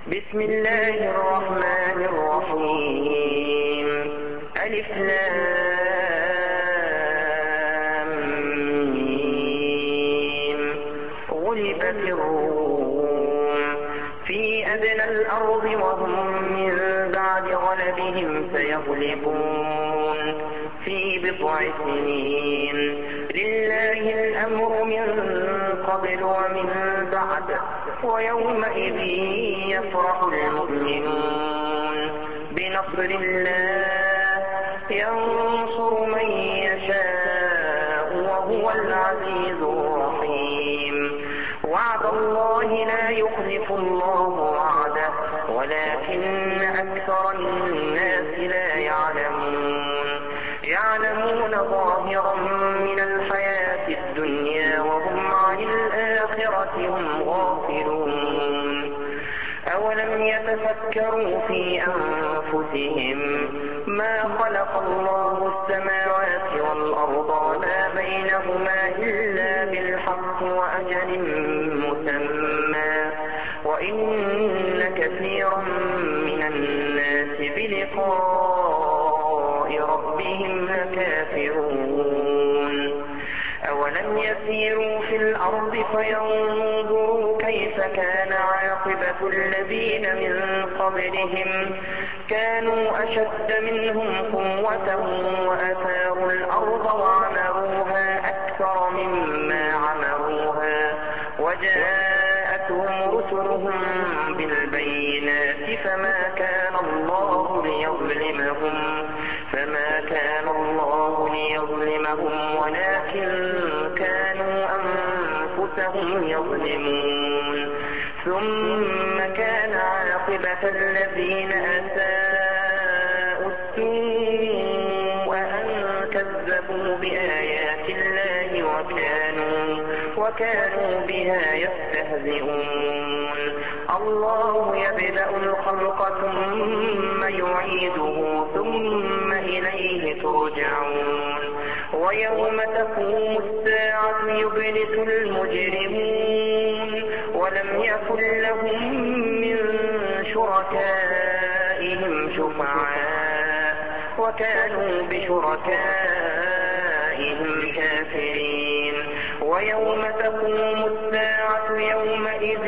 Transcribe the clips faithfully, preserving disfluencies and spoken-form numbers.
بسم الله الرحمن الرحيم. ألف لام ميم. غلبت الروم في أدنى الأرض وهم من بعد غلبهم سيغلبون في بضع سنين. لله الأمر من قبل ومن بعد ويومئذ يفرح المؤمنون بنصر الله ينصر من يشاء وهو العزيز الرحيم. وعد الله لا يخلف الله وعده ولكن أكثر الناس لا يعلمون. يعلمون ظاهرا من الحياة الدنيا وهم عن الآخرة هم غافلون. أولم يتفكروا في أنفسهم ما خلق الله السماوات والأرض وما بينهما إلا بالحق وأجل مسمى وإن كثيرا من الناس بلقاء ربهم لكافرون. أولم يسيروا في الأرض فينظروا كيف كان عاقبة الذين من قبلهم كانوا أشد منهم قوة وأثاروا الأرض وعمروها أكثر مما عمروها وجاءتهم رسلهم بالبينات فما كان الله ليظلمهم فما كان الله ليظلمهم ولكن كانوا أنفسهم يظلمون. ثم كان عاقبة الذين أساءوا السوء أن كذبوا بآيات الله وكانوا وكانوا بها يستهزئون. الله يبدأ الخلق ثم يعيده ثم إليه ترجعون. ويوم تقوم الساعة يبلس المجرمون ولم يكن لهم من شركائهم شفعاء وكانوا بشركائهم كافرين. ويوم تقوم الساعة يومئذ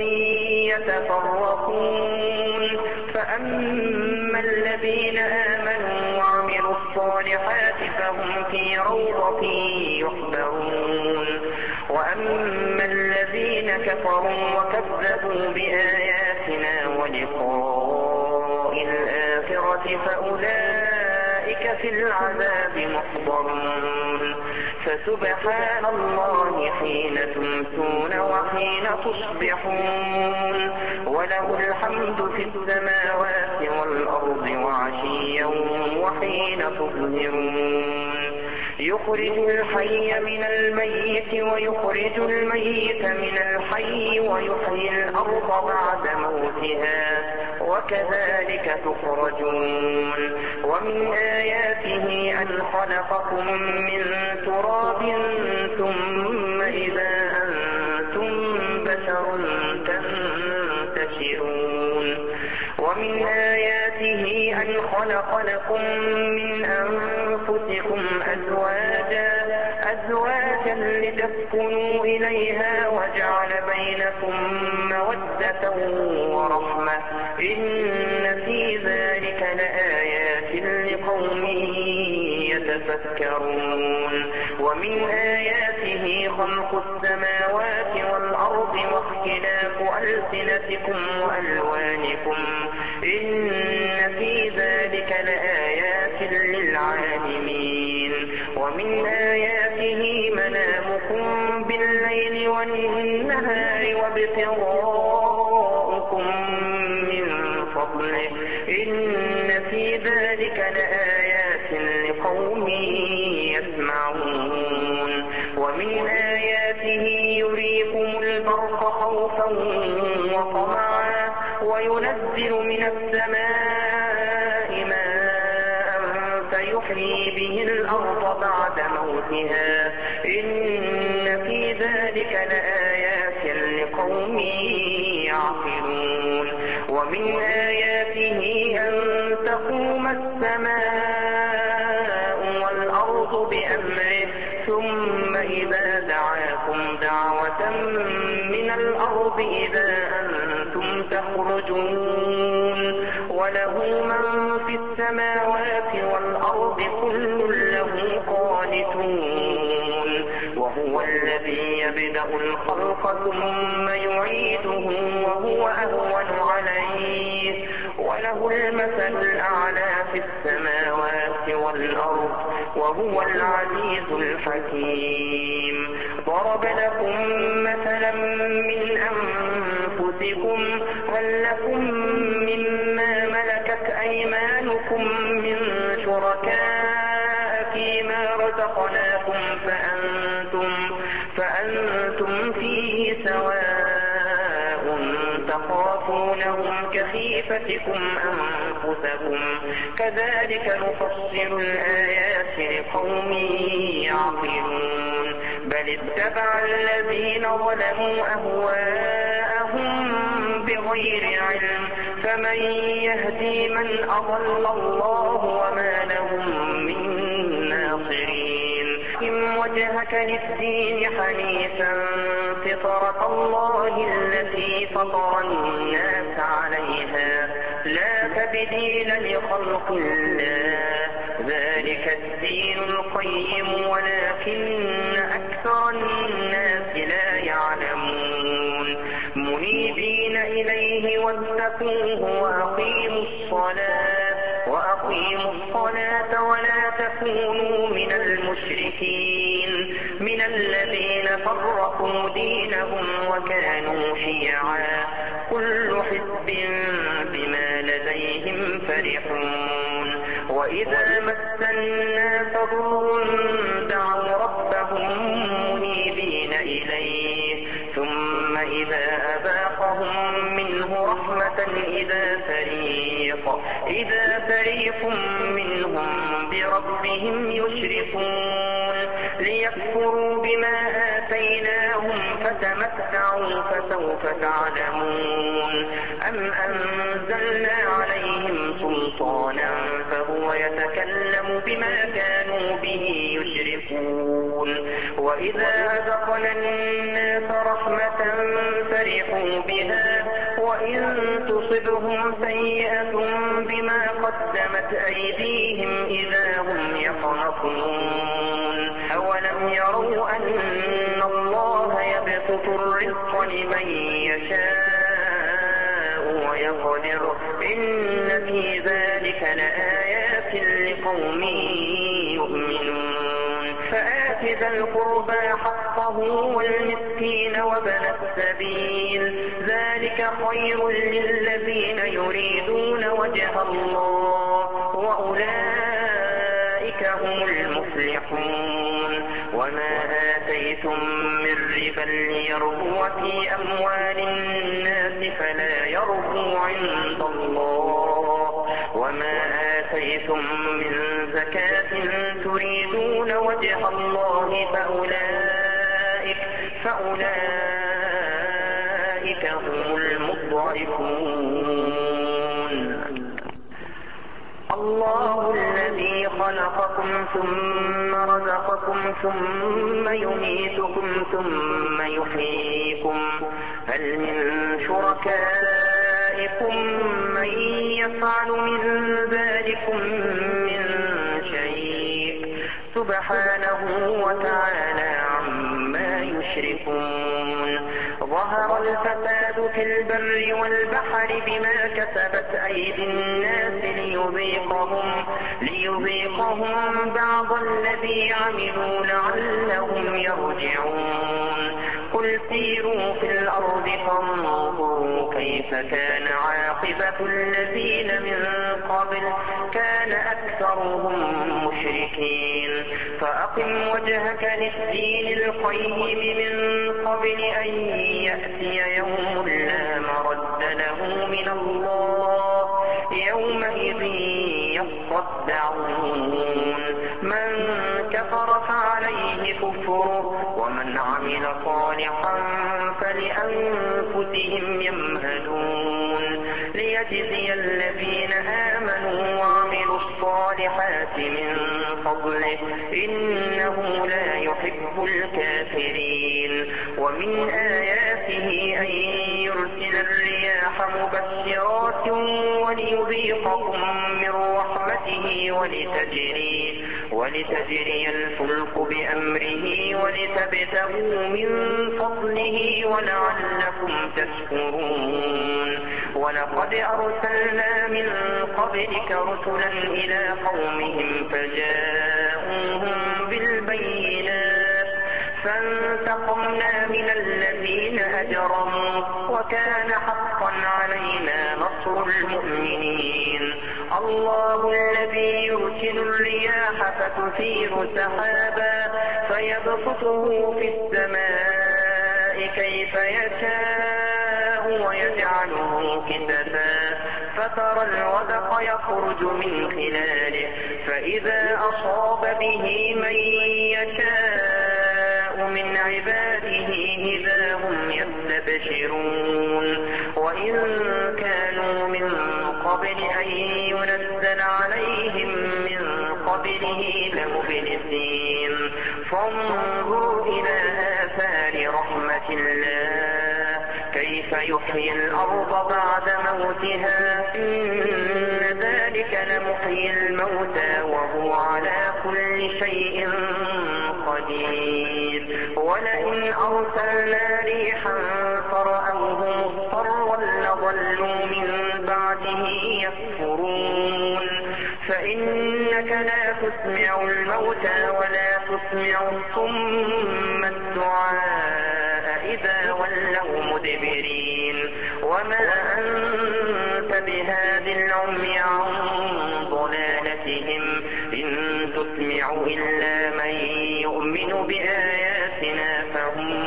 يتفرقون فأما الذين آمنوا وعملوا الصالحات فهم في روضة يحبرون وأما الذين كفروا وكذبوا بآياتنا ولقاء الآخرة فأولئك في العذاب محضرون. فسبحان الله حين تمسون وحين تصبحون وله الحمد في السماوات والأرض وعشيا وحين تظهرون. يخرج الحي من الميت ويخرج الميت من الحي ويحيي الأرض بعد موتها وكذلك تخرجون. ومن آياته أن خلقكم من تراب ثم إذا أنتم بشر تنتشرون. ومن آياته أن خلق لكم من أنفسكم أزواجا أزواجا لتسكنوا إليها وجعل بينكم مودة ورحمة إن في ذلك لآيات لقوم يتفكرون. ومن آياته خلق السماوات والأرض واختلاف ألسنتكم وألوانكم إن في ذلك لآيات للعالمين. ومن آياته منامكم بالليل والنهار وابتغاؤكم من فضله إن في ذلك لآيات لقوم يسمعون. ومن آياته يريكم البرق خوفا وطمعا وينزل من السماء ماء فيحيي به الأرض بعد موتها إن في ذلك لآيات لقوم يعقلون ومن آياته أن تقوم السماء والأرض بأمره ثم إذا دعاكم دعوة من الأرض إذا أنتم تخرجون وله من في السماوات والأرض كل له قانتون وهو الذي يبدأ الخلق ثم يعيده وهو أهون عليه وله المثل الأعلى في السماوات والأرض وهو العزيز الحكيم ضرب لكم مثلا من أنفسكم هل لكم مما ملكت أيمانكم من شركاء فيما رزقناكم فأنتم, فأنتم فيه سواء تخافونهم كخيفتكم أنفسكم كذلك نفصل الآيات لقوم يعقلون بل اتبع الذين ظلموا أهواءهم بغير علم فمن يهدي من أضل الله وما لهم من ناصرين أقم وجهك للدين حنيفا فطرة الله التي فطر الناس عليها لا تبديل لخلق الله ذلك الدين القيم ولكن أكثر الناس لا يعلمون منيبين إليه واتقوه وأقيموا الصلاة وأقيموا الصلاة ولا تكونوا من المشركين من الذين فرقوا دينهم وكانوا شيعا كل حزب بما لديهم فرحون وإذا مس الناس ضر دعوا ربهم منيبين إليه ثم إذا أذاقهم منه رحمة إذا فريق إذا فريق منهم بربهم يشركون ليكفروا بما آتيناهم فتمتعوا فسوف تعلمون أم أنزلنا عليهم سلطانا فهو يتكلم بما كانوا به يشركون وإذا أذقنا الناس رحمة فرحوا بها وإن تصبهم سيئة بما قدمت أيديهم إذا هم يقنطون أولم يروا أن الله يبسط الرزق لمن يشاء ويقدر إن في ذلك لآيات لقوم يؤمنون فآت ذا القربى حقه والمسكين وابن السبيل ذلك خير للذين يريدون وجه الله وأولئك هم المفلحون وما آتيتم من ربا ليربو في أموال الناس فلا يربو عند الله وما آتيتم من زكاة تريدون وجه الله فأولئك, فأولئك هم المضعفون الله الذي خلقكم ثم رزقكم ثم يميتكم ثم يحييكم هل من شركائكم من يفعل من ذلكم من شيء سبحانه وتعالى عما يشركون ظهر الفساد في البر والبحر بما كسبت أيدي الناس ليذيقهم, ليذيقهم بعض الذي عملوا لعلهم يرجعون قل سيروا في الأرض فانظروا كيف كان عاقبة الذين من قبل كان أكثرهم مشركين فأقم وجهك للدين القيم من قبل أن يأتي يوم لا مرد له من الله يومئذ يصدعون من كفر فعليه كفره ومن عمل صالحا فلأنفسهم يمهدون يعبدون ليجزي الذين آمنوا وعملوا الصالحات من فضله إنه لا يحب الكافرين. ومن آياته أن يرسل الرياح مبشرات وليذيقكم من رحمته ولتجري, ولتجري الفلك بأمره ولتبتغوا من فضله ولعلكم تشكرون. ولقد أرسلنا من قبلك رسلا إلى قومهم فجاءوهم بالبينات فانتقمنا من الذين أجرموا وكان حقا علينا نصر المؤمنين. الله الذي يرسل الرياح فتثير سحابا فيبسطه في السماء كيف يشاء ويجعله كسفا فترى الودق يخرج من خلاله فإذا أصاب به من يشاء من عباده إذا هم يستبشرون. وإن كانوا من قبل أن ينزل عليهم من قبله لمبلسين. فانظروا إلى آثار رحمة الله كيف يحيي الأرض بعد موتها إن ذلك لمحيي الموتى وهو على كل شيء قدير. ولئن أرسلنا ريحا فرأوه مصفرا لظلوا من بعده يكفرون. فإنك لا تسمع الموتى ولا تسمع الصم الدعاء إذا ولوا مدبرين. وما أنت بهاد العمي عن ضلالتهم إن تسمع إلا من يؤمن بآياتنا فهم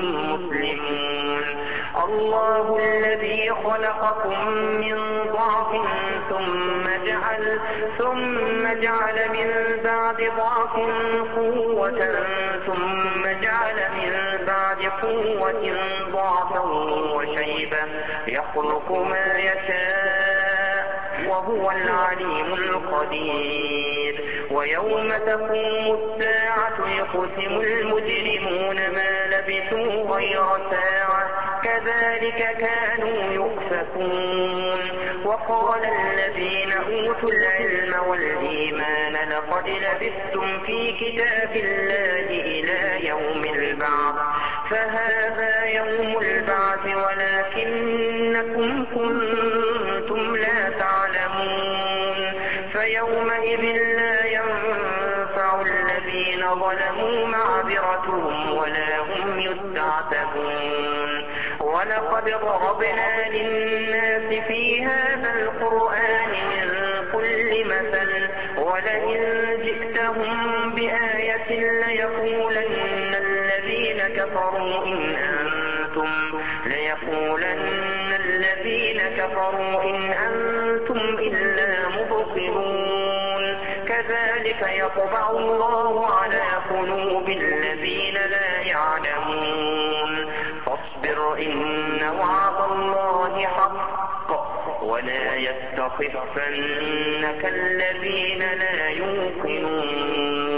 مسلمون. الله الذي خلقكم من ضعف ثم جعل ثم جعل من بعد ضعف قوة ثم جعل من بعد قوة ضعفا وشيبة يخلق ما يشاء وهو العليم القدير. ويوم تقوم الساعة يقسم المجرمون ما لبثوا غير ساعة كذلك كانوا يؤفكون. وقال الذين أوتوا العلم والإيمان لقد لبثتم في كتاب الله إلى يوم البعث فهذا يوم البعث ولكنكم كنتم لا تعلمون. فيومئذ لا ينفع الذين ظلموا معذرتهم ولا هم يستعتبون. ولقد ضربنا للناس في هذا القرآن من كل مثل ولئن جئتهم بآية ليقولن الذين كفروا إن أنتم ليقولن الذين كفروا إن أنتم إلا مبطلون. كذلك يطبع الله على قلوب الذين لا يعلمون. فاصبر إن وعد الله حق ولا يستخفنك الذين لا يوقنون.